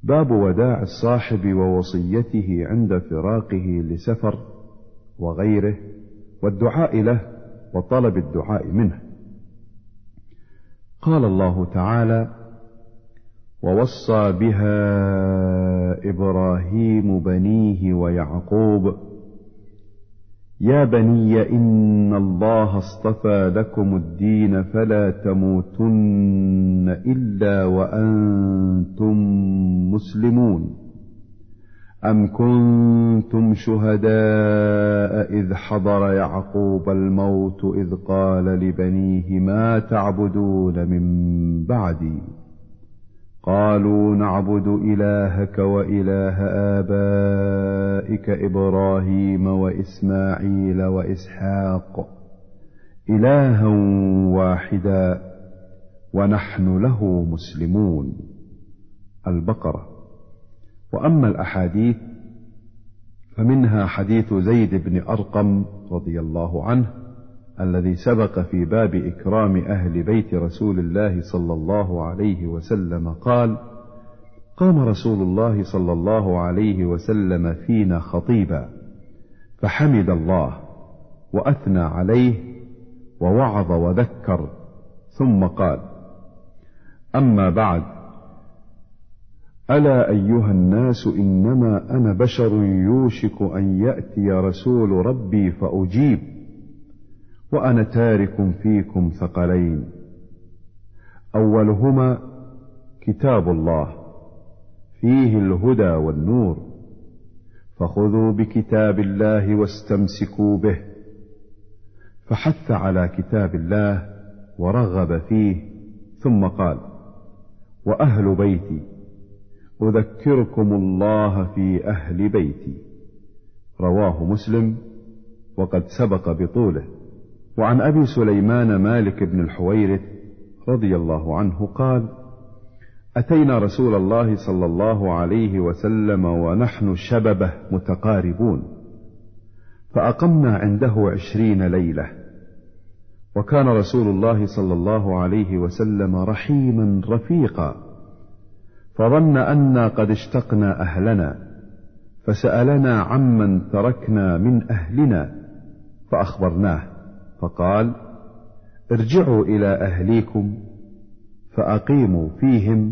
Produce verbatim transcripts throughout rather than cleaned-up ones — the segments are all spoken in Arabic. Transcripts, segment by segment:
باب وداع الصاحب ووصيته عند فراقه لسفر وغيره، والدعاء له وطلب الدعاء منه. قال الله تعالى: ووصى بها إبراهيم بنيه ويعقوب يا بني إن الله اصطفى لكم الدين فلا تموتن إلا وأنتم مسلمون أم كنتم شهداء إذ حضر يعقوب الموت إذ قال لبنيه ما تعبدون من بعدي قالوا نعبد إلهك وإله آبائك إبراهيم وإسماعيل وإسحاق إلها واحدا ونحن له مسلمون. البقرة. وأما الأحاديث فمنها حديث زيد بن أرقم رضي الله عنه الذي سبق في باب إكرام أهل بيت رسول الله صلى الله عليه وسلم قال: قام رسول الله صلى الله عليه وسلم فينا خطيبا فحمد الله وأثنى عليه ووعظ وذكر، ثم قال: أما بعد، ألا أيها الناس إنما أنا بشر يوشك أن يأتي رسول ربي فأجيب، وأنا تارك فيكم ثقلين، أولهما كتاب الله فيه الهدى والنور، فخذوا بكتاب الله واستمسكوا به. فحث على كتاب الله ورغب فيه، ثم قال: وأهل بيتي أذكركم الله في أهل بيتي. رواه مسلم وقد سبق بطوله. وعن أبي سليمان مالك بن الحويرث رضي الله عنه قال: أتينا رسول الله صلى الله عليه وسلم ونحن شببه متقاربون، فأقمنا عنده عشرين ليلة، وكان رسول الله صلى الله عليه وسلم رحيما رفيقا، فظن أنا قد اشتقنا أهلنا، فسألنا عمن تركنا من أهلنا فأخبرناه، فقال: ارجعوا إلى أهليكم فأقيموا فيهم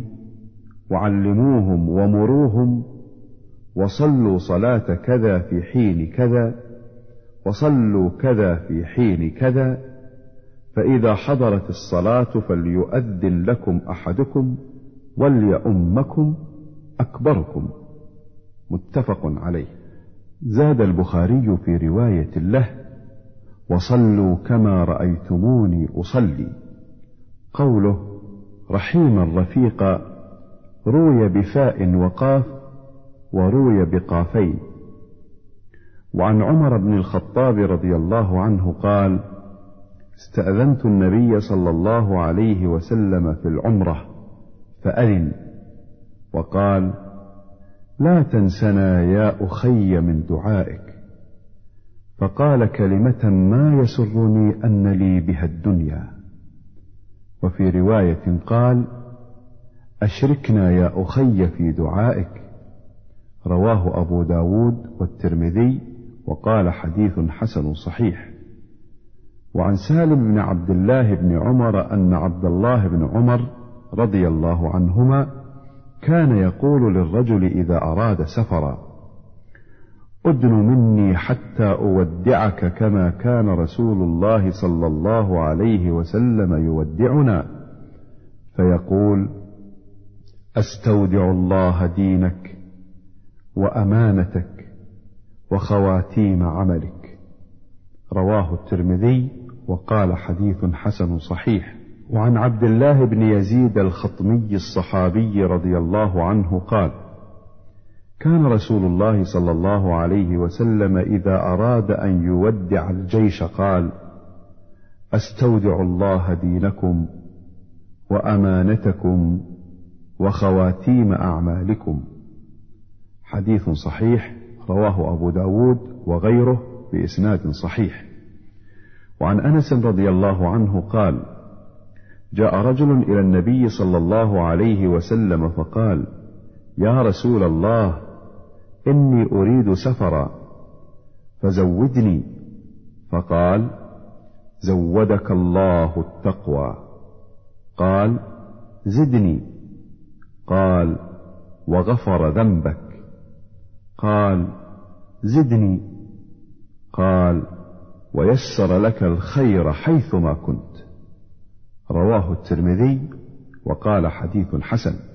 وعلموهم ومروهم، وصلوا صلاة كذا في حين كذا، وصلوا كذا في حين كذا، فإذا حضرت الصلاة فليؤذن لكم أحدكم وليؤمكم أكبركم. متفق عليه. زاد البخاري في رواية له: وصلوا كما رأيتموني أصلي. قوله رحيما رفيقا روي بفاء وقاف، وروي بقافين. وعن عمر بن الخطاب رضي الله عنه قال: استأذنت النبي صلى الله عليه وسلم في العمرة فأذن، وقال: لا تنسنا يا أخي من دعائك، فقال كلمة ما يسرني أن لي بها الدنيا. وفي رواية قال: أشركنا يا أخي في دعائك. رواه أبو داود والترمذي، وقال حديث حسن صحيح. وعن سالم بن عبد الله بن عمر أن عبد الله بن عمر رضي الله عنهما كان يقول للرجل إذا أراد سفرا: أدن مني حتى أودعك كما كان رسول الله صلى الله عليه وسلم يودعنا، فيقول: أستودع الله دينك وأمانتك وخواتيم عملك. رواه الترمذي، وقال حديث حسن صحيح. وعن عبد الله بن يزيد الخطمي الصحابي رضي الله عنه قال: كان رسول الله صلى الله عليه وسلم إذا أراد أن يودع الجيش قال: أستودع الله دينكم وأمانتكم وخواتيم أعمالكم. حديث صحيح، رواه أبو داود وغيره بإسناد صحيح. وعن أنس رضي الله عنه قال: جاء رجل إلى النبي صلى الله عليه وسلم فقال: يا رسول الله إني أريد سفرا فزودني، فقال زودك الله التقوى. قال زدني، قال وغفر ذنبك. قال زدني، قال ويسر لك الخير حيثما كنت. رواه الترمذي وقال حديث حسن.